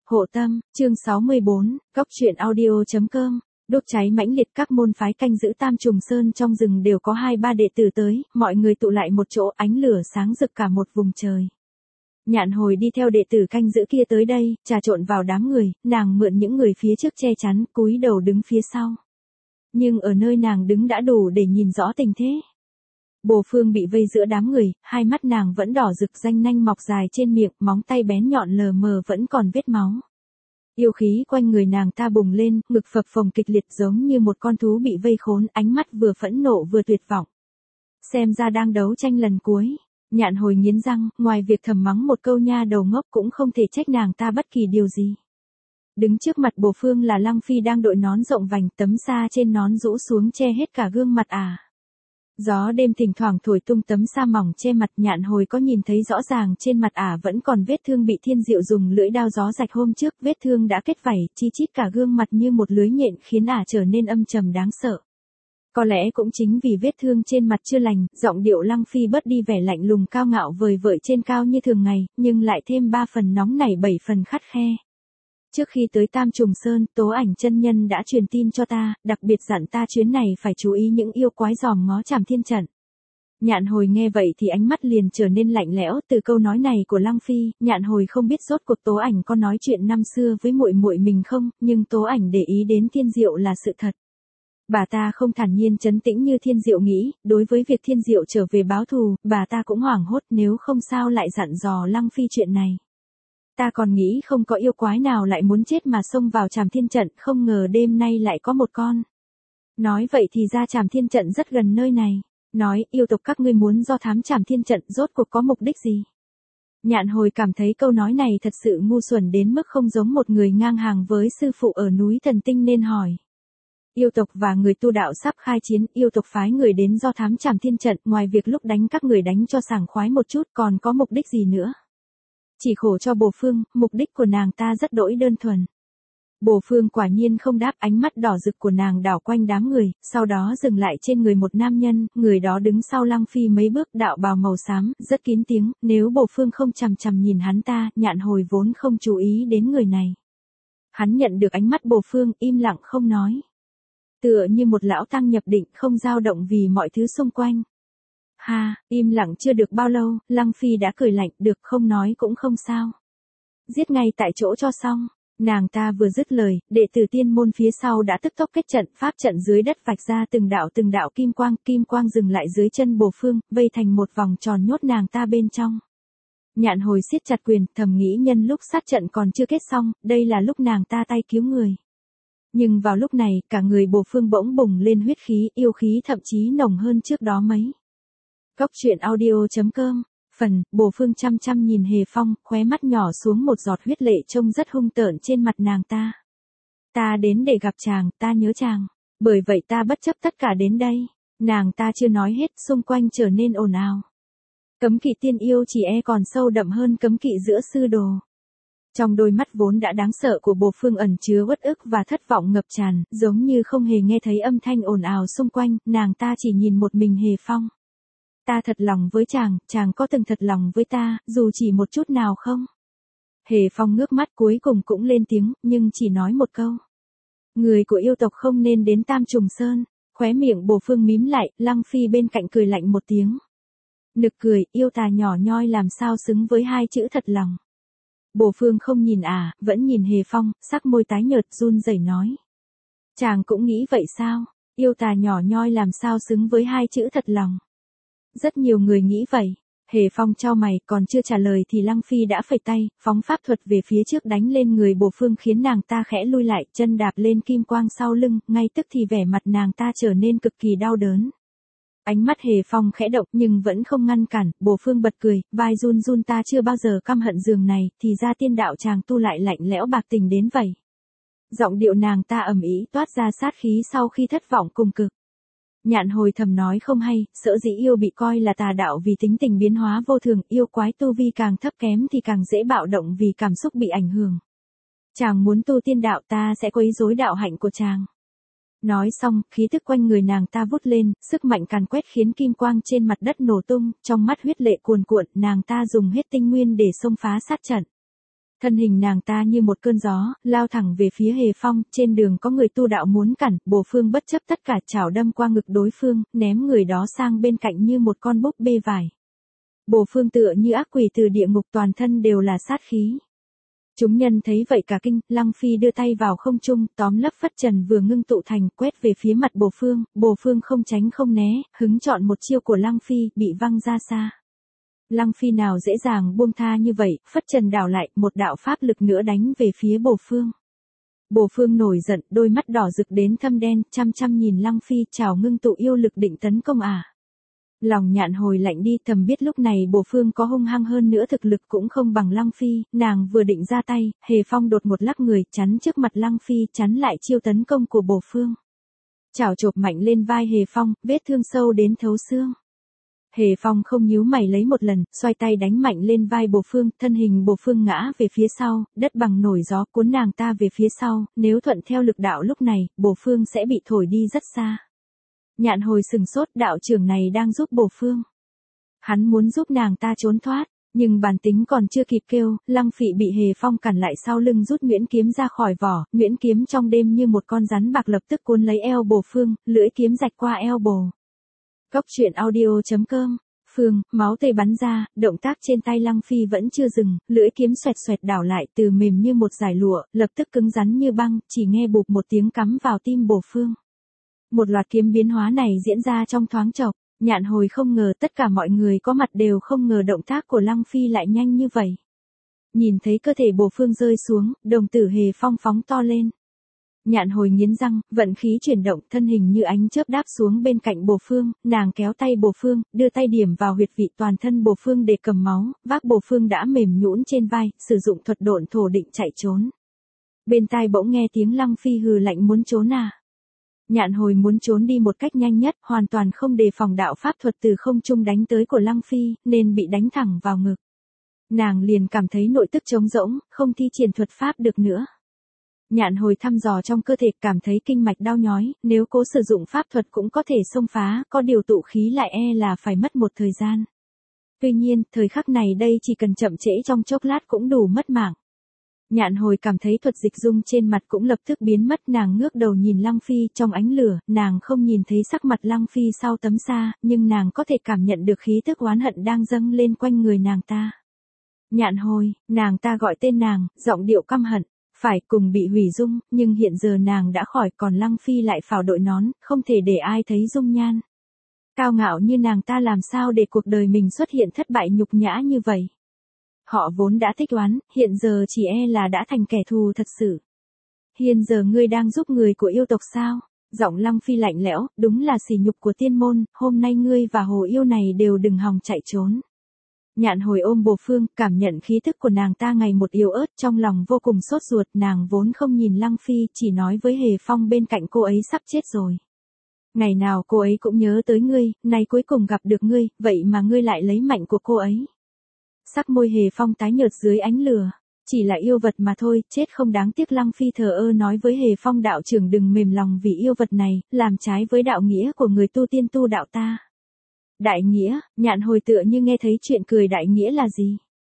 Hộ tâm, chương 64, Cóc truyện audio.com. Đốt cháy mãnh liệt, các môn phái canh giữ Tam Trùng Sơn trong rừng đều có 2-3 đệ tử tới, mọi người tụ lại một chỗ, ánh lửa sáng rực cả một vùng trời. Nhạn Hồi đi theo đệ tử canh giữ kia tới đây, trà trộn vào đám người, nàng mượn những người phía trước che chắn, cúi đầu đứng phía sau. Nhưng ở nơi nàng đứng đã đủ để nhìn rõ tình thế. Bồ Phương bị vây giữa đám người, hai mắt nàng vẫn đỏ rực, ranh nanh mọc dài trên miệng, móng tay bén nhọn lờ mờ vẫn còn vết máu. Yêu khí quanh người nàng ta bùng lên, ngực phập phồng kịch liệt giống như một con thú bị vây khốn, ánh mắt vừa phẫn nộ vừa tuyệt vọng. Xem ra đang đấu tranh lần cuối. Nhạn Hồi nghiến răng, ngoài việc thầm mắng một câu nha đầu ngốc cũng không thể trách nàng ta bất kỳ điều gì. Đứng trước mặt Bồ Phương là Lăng Phi đang đội nón rộng vành, tấm sa trên nón rũ xuống che hết cả gương mặt Gió đêm thỉnh thoảng thổi tung tấm sa mỏng che mặt. Nhạn Hồi có nhìn thấy rõ ràng trên mặt vẫn còn vết thương bị Thiên Diệu dùng lưỡi dao gió rạch hôm trước, vết thương đã kết vảy, chi chít cả gương mặt như một lưới nhện khiến trở nên âm trầm đáng sợ. Có lẽ cũng chính vì vết thương trên mặt chưa lành, giọng điệu Lăng Phi bớt đi vẻ lạnh lùng cao ngạo vời vợi trên cao như thường ngày, nhưng lại thêm 3 phần nóng nảy 7 phần khắt khe. Trước khi tới Tam Trùng Sơn, Tố Ảnh chân nhân đã truyền tin cho ta, đặc biệt dặn ta chuyến này phải chú ý những yêu quái dòm ngó Trảm Thiên trận. Nhạn Hồi nghe vậy thì ánh mắt liền trở nên lạnh lẽo, từ câu nói này của Lăng Phi, Nhạn Hồi không biết rốt cuộc Tố Ảnh có nói chuyện năm xưa với muội muội mình không, nhưng Tố Ảnh để ý đến Thiên Diệu là sự thật. Bà ta không thản nhiên trấn tĩnh như Thiên Diệu nghĩ, đối với việc Thiên Diệu trở về báo thù, bà ta cũng hoảng hốt, nếu không sao lại dặn dò Lăng Phi chuyện này. Ta còn nghĩ không có yêu quái nào lại muốn chết mà xông vào Trảm Thiên trận, không ngờ đêm nay lại có một con. Nói vậy thì ra Trảm Thiên trận rất gần nơi này. Nói, yêu tộc các ngươi muốn do thám Trảm Thiên trận rốt cuộc có mục đích gì? Nhạn Hồi cảm thấy câu nói này thật sự ngu xuẩn đến mức không giống một người ngang hàng với sư phụ ở núi Thần Tinh nên hỏi. Yêu tộc và người tu đạo sắp khai chiến, yêu tộc phái người đến do thám Trảm Thiên trận, ngoài việc lúc đánh các người đánh cho sảng khoái một chút còn có mục đích gì nữa? Chỉ khổ cho Bồ Phương, mục đích của nàng ta rất đỗi đơn thuần. Bồ Phương quả nhiên không đáp, ánh mắt đỏ rực của nàng đảo quanh đám người, sau đó dừng lại trên người một nam nhân, người đó đứng sau Lăng Phi mấy bước, đạo bào màu xám, rất kín tiếng, nếu Bồ Phương không chằm chằm nhìn hắn ta, Nhạn Hồi vốn không chú ý đến người này. Hắn nhận được ánh mắt Bồ Phương, im lặng không nói. Tựa như một lão tăng nhập định, không dao động vì mọi thứ xung quanh. Im lặng chưa được bao lâu, Lăng Phi đã cười lạnh, được không nói cũng không sao. Giết ngay tại chỗ cho xong. Nàng ta vừa dứt lời, đệ tử tiên môn phía sau đã tức tốc kết trận, pháp trận dưới đất vạch ra từng đạo kim quang dừng lại dưới chân Bồ Phương, vây thành một vòng tròn nhốt nàng ta bên trong. Nhạn Hồi siết chặt quyền, thầm nghĩ nhân lúc sát trận còn chưa kết xong, đây là lúc nàng ta tay cứu người. Nhưng vào lúc này, cả người Bồ Phương bỗng bùng lên huyết khí, yêu khí thậm chí nồng hơn trước đó mấy. Cóc truyện audio.com. Phần, Bồ Phương chăm chăm nhìn Hề Phong, khóe mắt nhỏ xuống một giọt huyết lệ trông rất hung tợn trên mặt nàng ta. Ta đến để gặp chàng, ta nhớ chàng. Bởi vậy ta bất chấp tất cả đến đây. Nàng ta chưa nói hết, xung quanh trở nên ồn ào. Cấm kỵ tiên yêu chỉ còn sâu đậm hơn cấm kỵ giữa sư đồ. Trong đôi mắt vốn đã đáng sợ của Bồ Phương ẩn chứa uất ức và thất vọng ngập tràn, giống như không hề nghe thấy âm thanh ồn ào xung quanh, nàng ta chỉ nhìn một mình Hề Phong. Ta thật lòng với chàng có từng thật lòng với ta, dù chỉ một chút nào không? Hề Phong ngước mắt cuối cùng cũng lên tiếng, nhưng chỉ nói một câu. Người của yêu tộc không nên đến Tam Trùng Sơn. Khóe miệng Bồ Phương mím lại, Lăng Phi bên cạnh cười lạnh một tiếng. Nực cười, yêu tà nhỏ nhoi làm sao xứng với hai chữ thật lòng. Bồ Phương không nhìn vẫn nhìn Hề Phong, sắc môi tái nhợt run rẩy nói. Chàng cũng nghĩ vậy sao? Yêu tà nhỏ nhoi làm sao xứng với hai chữ thật lòng. Rất nhiều người nghĩ vậy. Hề Phong chau mày, còn chưa trả lời thì Lăng Phi đã phẩy tay, phóng pháp thuật về phía trước đánh lên người Bồ Phương khiến nàng ta khẽ lui lại, chân đạp lên kim quang sau lưng, ngay tức thì vẻ mặt nàng ta trở nên cực kỳ đau đớn. Ánh mắt Hề Phong khẽ động nhưng vẫn không ngăn cản, Bồ Phương bật cười, vai run run, ta chưa bao giờ căm hận giường này, thì ra tiên đạo chàng tu lại lạnh lẽo bạc tình đến vậy. Giọng điệu nàng ta ầm ĩ toát ra sát khí sau khi thất vọng cùng cực. Nhạn Hồi thầm nói không hay, sợ dĩ yêu bị coi là tà đạo vì tính tình biến hóa vô thường, yêu quái tu vi càng thấp kém thì càng dễ bạo động vì cảm xúc bị ảnh hưởng. Chàng muốn tu tiên đạo, ta sẽ quấy rối đạo hạnh của chàng. Nói xong, khí tức quanh người nàng ta vút lên, sức mạnh càn quét khiến kim quang trên mặt đất nổ tung, trong mắt huyết lệ cuồn cuộn, nàng ta dùng hết tinh nguyên để xông phá sát trận. Thân hình nàng ta như một cơn gió, lao thẳng về phía Hề Phong, trên đường có người tu đạo muốn cản, Bồ Phương bất chấp tất cả chảo đâm qua ngực đối phương, ném người đó sang bên cạnh như một con búp bê vải. Bồ Phương tựa như ác quỷ từ địa ngục, toàn thân đều là sát khí. Chúng nhân thấy vậy cả kinh, Lăng Phi đưa tay vào không trung, tóm lấp phất trần vừa ngưng tụ thành, quét về phía mặt Bồ Phương không tránh không né, hứng chọn một chiêu của Lăng Phi, bị văng ra xa. Lăng Phi nào dễ dàng buông tha như vậy, phất trần đảo lại, một đạo pháp lực nữa đánh về phía Bồ Phương. Bồ Phương nổi giận, đôi mắt đỏ rực đến thâm đen, chăm chăm nhìn Lăng Phi, chào ngưng tụ yêu lực định tấn công à. Lòng Nhạn Hồi lạnh đi, thầm biết lúc này Bồ Phương có hung hăng hơn nữa, thực lực cũng không bằng Lăng Phi, nàng vừa định ra tay, Hề Phong đột một lắc người, chắn trước mặt Lăng Phi, chắn lại chiêu tấn công của Bồ Phương. Chảo chộp mạnh lên vai Hề Phong, vết thương sâu đến thấu xương. Hề Phong không nhíu mày lấy một lần, xoay tay đánh mạnh lên vai Bồ Phương, thân hình Bồ Phương ngã về phía sau, đất bằng nổi gió cuốn nàng ta về phía sau, nếu thuận theo lực đạo lúc này, Bồ Phương sẽ bị thổi đi rất xa. Nhạn Hồi sừng sốt, đạo trưởng này đang giúp Bồ Phương. Hắn muốn giúp nàng ta trốn thoát, nhưng bản tính còn chưa kịp kêu, Lăng Phị bị Hề Phong cản lại sau lưng, rút nhuyễn kiếm ra khỏi vỏ, nhuyễn kiếm trong đêm như một con rắn bạc lập tức cuốn lấy eo Bồ Phương, lưỡi kiếm rạch qua eo Bồ. Góc truyện audio.com. Phương, máu tươi bắn ra, động tác trên tay Lăng Phi vẫn chưa dừng, lưỡi kiếm xoẹt xoẹt đảo lại, từ mềm như một dải lụa, lập tức cứng rắn như băng, chỉ nghe bụp một tiếng cắm vào tim Bồ Phương. Một loạt kiếm biến hóa này diễn ra trong thoáng chốc, Nhạn Hồi không ngờ, tất cả mọi người có mặt đều không ngờ động tác của Lăng Phi lại nhanh như vậy. Nhìn thấy cơ thể Bồ Phương rơi xuống, đồng tử Hề Phong phóng to lên. Nhạn Hồi nghiến răng, vận khí chuyển động, thân hình như ánh chớp đáp xuống bên cạnh Bồ Phương, nàng kéo tay Bồ Phương, đưa tay điểm vào huyệt vị toàn thân Bồ Phương để cầm máu, vác Bồ Phương đã mềm nhũn trên vai, sử dụng thuật độn thổ định chạy trốn. Bên tai bỗng nghe tiếng Lăng Phi hừ lạnh, muốn trốn à? Nhạn Hồi muốn trốn đi một cách nhanh nhất, hoàn toàn không đề phòng đạo pháp thuật từ không trung đánh tới của Lăng Phi, nên bị đánh thẳng vào ngực. Nàng liền cảm thấy nội tức trống rỗng, không thi triển thuật pháp được nữa. Nhạn Hồi thăm dò trong cơ thể, cảm thấy kinh mạch đau nhói, nếu cố sử dụng pháp thuật cũng có thể xông phá, có điều tụ khí lại e là phải mất một thời gian. Tuy nhiên, thời khắc này đây chỉ cần chậm trễ trong chốc lát cũng đủ mất mạng. Nhạn Hồi cảm thấy thuật dịch dung trên mặt cũng lập tức biến mất, nàng ngước đầu nhìn Lăng Phi, trong ánh lửa, nàng không nhìn thấy sắc mặt Lăng Phi sau tấm sa, nhưng nàng có thể cảm nhận được khí tức oán hận đang dâng lên quanh người nàng ta. Nhạn Hồi, nàng ta gọi tên nàng, giọng điệu căm hận, phải cùng bị hủy dung, nhưng hiện giờ nàng đã khỏi, còn Lăng Phi lại phào đội nón, không thể để ai thấy dung nhan. Cao ngạo như nàng ta làm sao để cuộc đời mình xuất hiện thất bại nhục nhã như vậy. Họ vốn đã thích oán, hiện giờ chỉ e là đã thành kẻ thù thật sự. Hiện giờ ngươi đang giúp người của yêu tộc sao? Giọng Lăng Phi lạnh lẽo, đúng là sỉ nhục của tiên môn, hôm nay ngươi và hồ yêu này đều đừng hòng chạy trốn. Nhạn Hồi ôm Bồ Phương, cảm nhận khí thức của nàng ta ngày một yếu ớt, trong lòng vô cùng sốt ruột, nàng vốn không nhìn Lăng Phi, chỉ nói với Hề Phong bên cạnh cô ấy sắp chết rồi. Ngày nào cô ấy cũng nhớ tới ngươi, nay cuối cùng gặp được ngươi, vậy mà ngươi lại lấy mạnh của cô ấy. Sắc môi Hề Phong tái nhợt dưới ánh lửa, chỉ là yêu vật mà thôi, chết không đáng tiếc. Lăng Phi thờ ơ nói với Hề Phong, đạo trưởng đừng mềm lòng vì yêu vật này, làm trái với đạo nghĩa của người tu tiên tu đạo ta. Đại nghĩa, Nhạn Hồi tựa như nghe thấy chuyện cười, đại nghĩa là gì?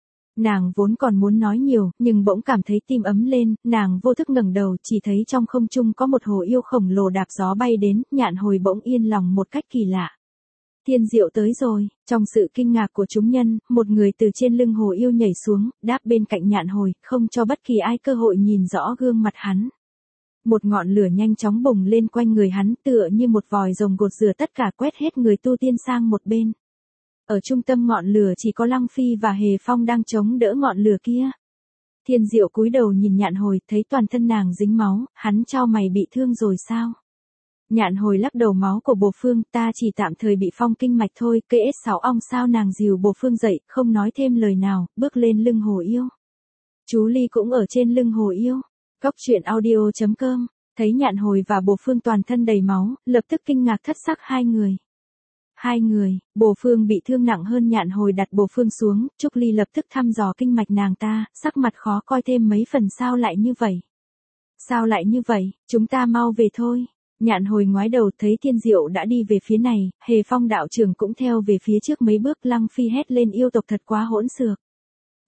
Nàng vốn còn muốn nói nhiều, nhưng bỗng cảm thấy tim ấm lên, nàng vô thức ngẩng đầu, chỉ thấy trong không trung có một hồ yêu khổng lồ đạp gió bay đến, Nhạn Hồi bỗng yên lòng một cách kỳ lạ. Tiên diệu tới rồi, trong sự kinh ngạc của chúng nhân, một người từ trên lưng hồ yêu nhảy xuống, đáp bên cạnh Nhạn Hồi, không cho bất kỳ ai cơ hội nhìn rõ gương mặt hắn. Một ngọn lửa nhanh chóng bùng lên quanh người hắn, tựa như một vòi rồng gột rửa tất cả, quét hết người tu tiên sang một bên. Ở trung tâm ngọn lửa chỉ có Lăng Phi và Hề Phong đang chống đỡ ngọn lửa kia. Thiên Diệu cúi đầu nhìn Nhạn Hồi, thấy toàn thân nàng dính máu, hắn chau mày, bị thương rồi sao? Nhạn Hồi lắc đầu, máu của Bồ Phương, ta chỉ tạm thời bị phong kinh mạch thôi, cây S6 ong sao. Nàng dìu Bồ Phương dậy, không nói thêm lời nào, bước lên lưng hồ yêu. Chú Ly cũng ở trên lưng hồ yêu. Góc truyện audio.com, thấy Nhạn Hồi và Bồ Phương toàn thân đầy máu, lập tức kinh ngạc thất sắc hai người. Bồ Phương bị thương nặng hơn. Nhạn Hồi đặt Bồ Phương xuống, Trúc Ly lập tức thăm dò kinh mạch nàng ta, sắc mặt khó coi thêm mấy phần. Sao lại như vậy? Chúng ta mau về thôi. Nhạn Hồi ngoái đầu thấy Thiên Diệu đã đi về phía này, Hề Phong đạo trưởng cũng theo về phía trước mấy bước. Lăng Phi hét lên, yêu tộc thật quá hỗn xược.